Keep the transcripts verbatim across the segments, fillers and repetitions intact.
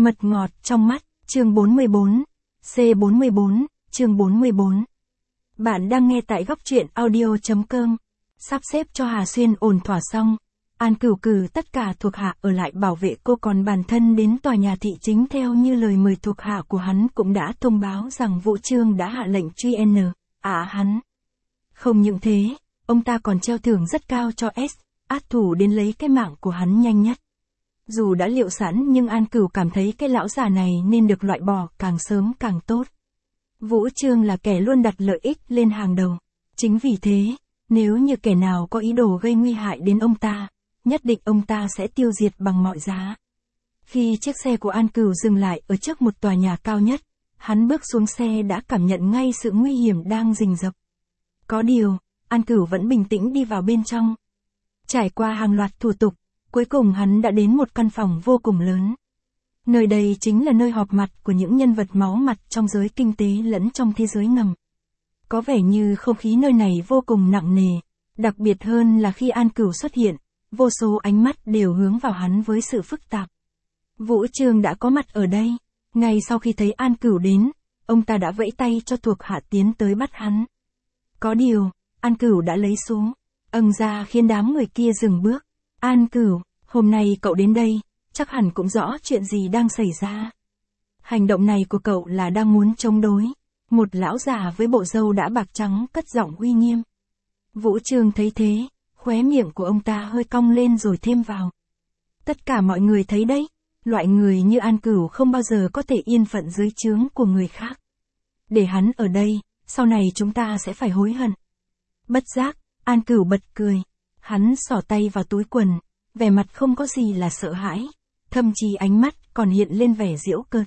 Mật ngọt trong mắt, chương bốn mươi bốn, C bốn mươi bốn, chương bốn mươi bốn. Bạn đang nghe tại góc truyện audio chấm com. Sắp xếp cho Hà Xuyên ổn thỏa xong, An Cửu cử tất cả thuộc hạ ở lại bảo vệ cô, còn bản thân đến tòa nhà thị chính theo như lời mời. Thuộc hạ của hắn cũng đã thông báo rằng Vũ Trương đã hạ lệnh truy N. À hắn. Không những thế, ông ta còn treo thưởng rất cao cho S. Át thủ đến lấy cái mạng của hắn nhanh nhất. Dù đã liệu sẵn nhưng An Cửu cảm thấy cái lão già này nên được loại bỏ càng sớm càng tốt. Vũ Trương là kẻ luôn đặt lợi ích lên hàng đầu. Chính vì thế, nếu như kẻ nào có ý đồ gây nguy hại đến ông ta, nhất định ông ta sẽ tiêu diệt bằng mọi giá. Khi chiếc xe của An Cửu dừng lại ở trước một tòa nhà cao nhất, hắn bước xuống xe đã cảm nhận ngay sự nguy hiểm đang rình rập. Có điều, An Cửu vẫn bình tĩnh đi vào bên trong. Trải qua hàng loạt thủ tục, cuối cùng hắn đã đến một căn phòng vô cùng lớn. Nơi đây chính là nơi họp mặt của những nhân vật máu mặt trong giới kinh tế lẫn trong thế giới ngầm. Có vẻ như không khí nơi này vô cùng nặng nề, đặc biệt hơn là khi An Cửu xuất hiện, vô số ánh mắt đều hướng vào hắn với sự phức tạp. Vũ Trương đã có mặt ở đây, ngay sau khi thấy An Cửu đến, ông ta đã vẫy tay cho thuộc hạ tiến tới bắt hắn. Có điều, An Cửu đã lấy súng, âng ra khiến đám người kia dừng bước. An Cửu, hôm nay cậu đến đây, chắc hẳn cũng rõ chuyện gì đang xảy ra. Hành động này của cậu là đang muốn chống đối. Một lão già với bộ râu đã bạc trắng cất giọng uy nghiêm. Vũ Trương thấy thế, khóe miệng của ông ta hơi cong lên rồi thêm vào. Tất cả mọi người thấy đấy, loại người như An Cửu không bao giờ có thể yên phận dưới trướng của người khác. Để hắn ở đây, sau này chúng ta sẽ phải hối hận. Bất giác, An Cửu bật cười. Hắn xỏ tay vào túi quần, vẻ mặt không có gì là sợ hãi, thậm chí ánh mắt còn hiện lên vẻ giễu cợt.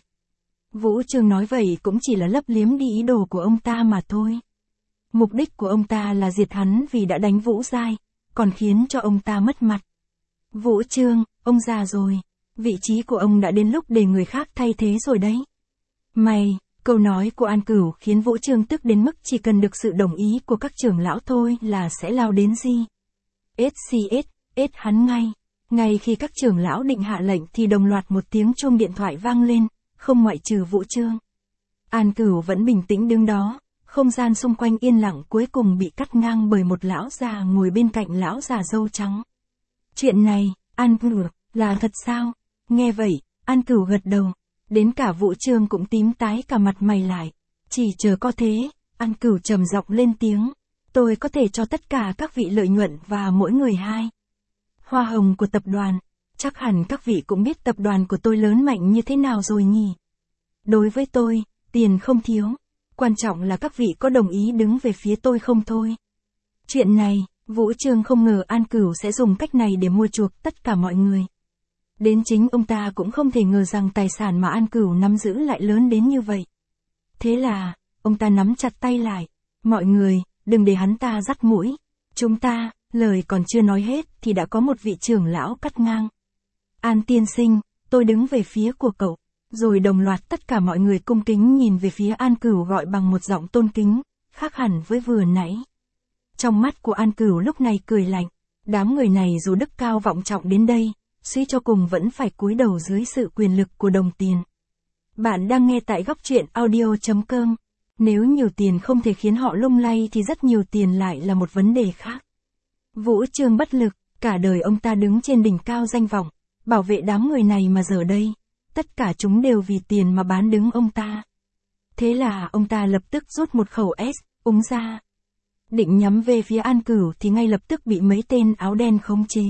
Vũ Trương nói vậy cũng chỉ là lấp liếm đi ý đồ của ông ta mà thôi. Mục đích của ông ta là diệt hắn vì đã đánh Vũ Giai, còn khiến cho ông ta mất mặt. Vũ Trương, ông già rồi, vị trí của ông đã đến lúc để người khác thay thế rồi đấy. Mày, câu nói của An Cửu khiến Vũ Trương tức đến mức chỉ cần được sự đồng ý của các trưởng lão thôi là sẽ lao đến gì. ét xê ét, ét hắn ngay. Ngay khi các trưởng lão định hạ lệnh thì đồng loạt một tiếng chuông điện thoại vang lên, không ngoại trừ Vũ Trương. An Cửu vẫn bình tĩnh đứng đó, không gian xung quanh yên lặng cuối cùng bị cắt ngang bởi một lão già ngồi bên cạnh lão già râu trắng. Chuyện này, An Cửu, là thật sao? Nghe vậy, An Cửu gật đầu, đến cả Vũ Trương cũng tím tái cả mặt mày lại. Chỉ chờ có thế, An Cửu trầm giọng lên tiếng. Tôi có thể cho tất cả các vị lợi nhuận và mỗi người hai hoa hồng của tập đoàn. Chắc hẳn các vị cũng biết tập đoàn của tôi lớn mạnh như thế nào rồi nhỉ. Đối với tôi, tiền không thiếu. Quan trọng là các vị có đồng ý đứng về phía tôi không thôi. Chuyện này, Vũ Trương không ngờ An Cửu sẽ dùng cách này để mua chuộc tất cả mọi người. Đến chính ông ta cũng không thể ngờ rằng tài sản mà An Cửu nắm giữ lại lớn đến như vậy. Thế là, ông ta nắm chặt tay lại. Mọi người, đừng để hắn ta dắt mũi. Chúng ta, lời còn chưa nói hết thì đã có một vị trưởng lão cắt ngang. An tiên sinh, tôi đứng về phía của cậu. Rồi đồng loạt tất cả mọi người cung kính nhìn về phía An Cửu gọi bằng một giọng tôn kính, khác hẳn với vừa nãy. Trong mắt của An Cửu lúc này cười lạnh. Đám người này dù đức cao vọng trọng đến đây, suy cho cùng vẫn phải cúi đầu dưới sự quyền lực của đồng tiền. Bạn đang nghe tại góc truyện audio chấm com. Nếu nhiều tiền không thể khiến họ lung lay thì rất nhiều tiền lại là một vấn đề khác. Vũ Trương bất lực, cả đời ông ta đứng trên đỉnh cao danh vọng, bảo vệ đám người này mà giờ đây, tất cả chúng đều vì tiền mà bán đứng ông ta. Thế là ông ta lập tức rút một khẩu S, úng ra. Định nhắm về phía An Cửu thì ngay lập tức bị mấy tên áo đen khống chế.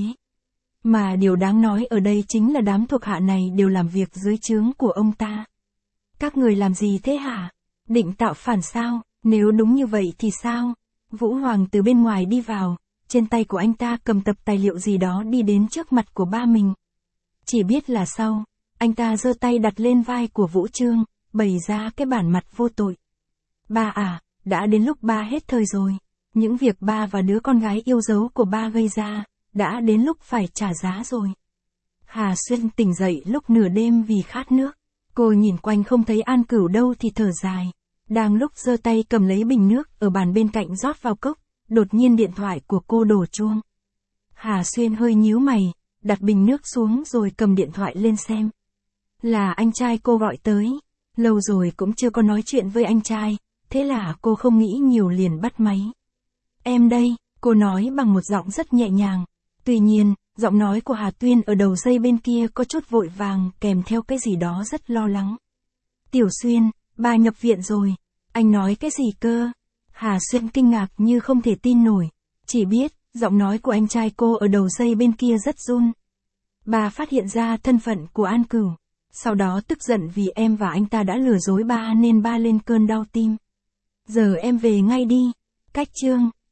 Mà điều đáng nói ở đây chính là đám thuộc hạ này đều làm việc dưới trướng của ông ta. Các người làm gì thế hả? Định tạo phản sao? Nếu đúng như vậy thì sao? Vũ Hoàng từ bên ngoài đi vào, trên tay của anh ta cầm tập tài liệu gì đó đi đến trước mặt của ba mình. Chỉ biết là sau, anh ta giơ tay đặt lên vai của Vũ Trương, bày ra cái bản mặt vô tội. Ba à, đã đến lúc ba hết thời rồi. Những việc ba và đứa con gái yêu dấu của ba gây ra, đã đến lúc phải trả giá rồi. Hà Xuyên tỉnh dậy lúc nửa đêm vì khát nước. Cô nhìn quanh không thấy An Cửu đâu thì thở dài. Đang lúc giơ tay cầm lấy bình nước ở bàn bên cạnh rót vào cốc, đột nhiên điện thoại của cô đổ chuông. Hà Xuyên hơi nhíu mày, đặt bình nước xuống rồi cầm điện thoại lên xem. Là anh trai cô gọi tới. Lâu rồi cũng chưa có nói chuyện với anh trai, thế là cô không nghĩ nhiều liền bắt máy. Em đây, cô nói bằng một giọng rất nhẹ nhàng. Tuy nhiên, giọng nói của Hà Tuyên ở đầu dây bên kia có chút vội vàng kèm theo cái gì đó rất lo lắng. Tiểu Xuyên, bà nhập viện rồi. Anh nói cái gì cơ? Hà Xuyên kinh ngạc như không thể tin nổi. Chỉ biết, giọng nói của anh trai cô ở đầu dây bên kia rất run. Bà phát hiện ra thân phận của An Cửu. Sau đó tức giận vì em và anh ta đã lừa dối ba nên ba lên cơn đau tim. Giờ em về ngay đi. Cách chương.